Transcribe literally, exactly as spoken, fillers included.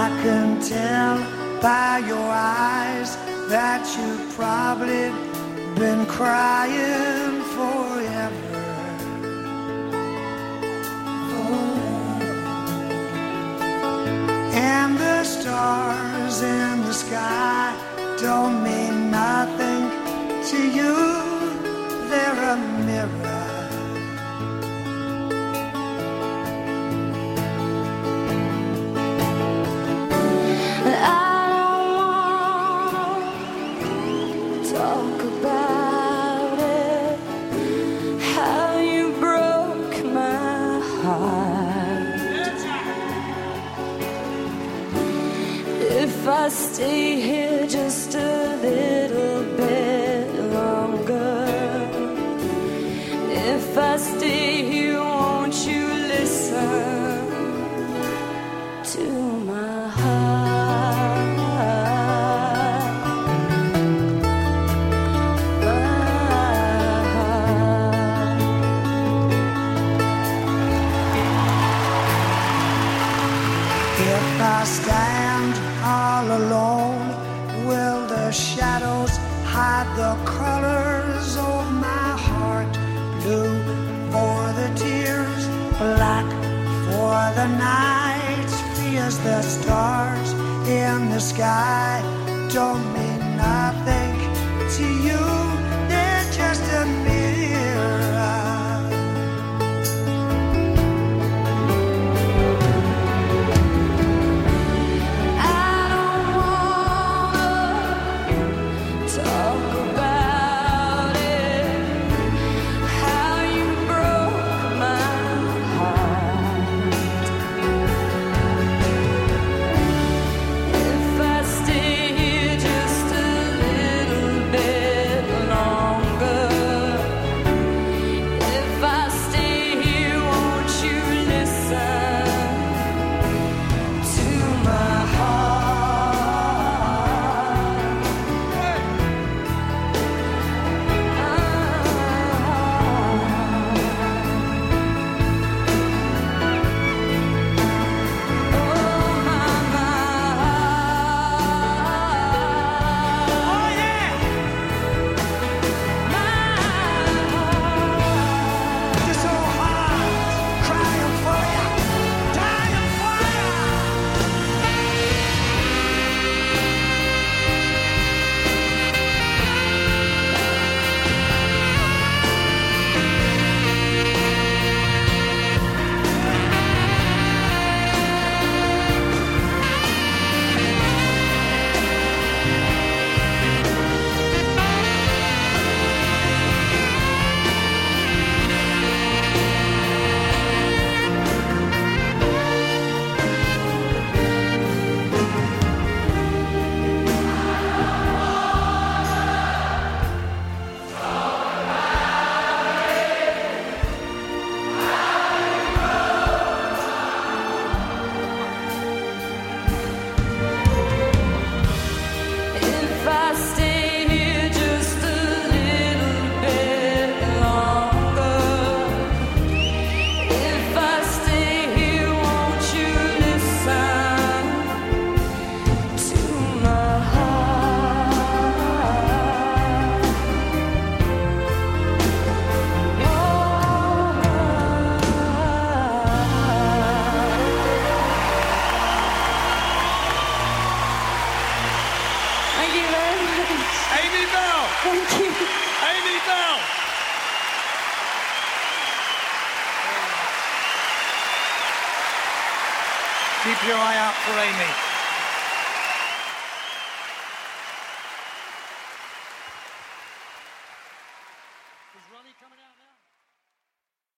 I can tell by your eyes that you've probably been crying forever. And the stars in the sky don't mean nothing to you. They're a mirror. Talk about it, how you broke my heart. If I stay here just a little bit longer, if I stay here, won't you listen to my heart? If I stand all alone, will the shadows hide the colors of my heart? Blue for the tears, black for the night. Fears the stars in the sky don't mean nothing to you. They're just a mirror. Keep your eye out for Amy.